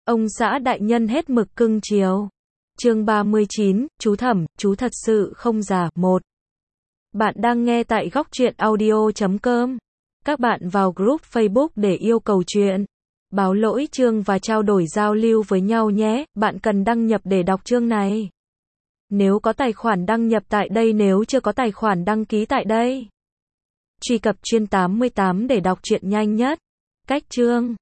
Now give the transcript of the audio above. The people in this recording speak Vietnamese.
Ông xã đại nhân hết mực cưng chiều. Chương 39, chú Thẩm, chú thật sự không già. 1. Bạn đang nghe tại góc truyện audio.com. Các bạn vào group Facebook để yêu cầu chuyện, báo lỗi chương và trao đổi giao lưu với nhau nhé. Bạn cần đăng nhập để đọc chương này. Nếu có tài khoản đăng nhập tại đây, nếu chưa có tài khoản đăng ký tại đây. Truy cập chuyên 88 để đọc truyện nhanh nhất. Cách chương.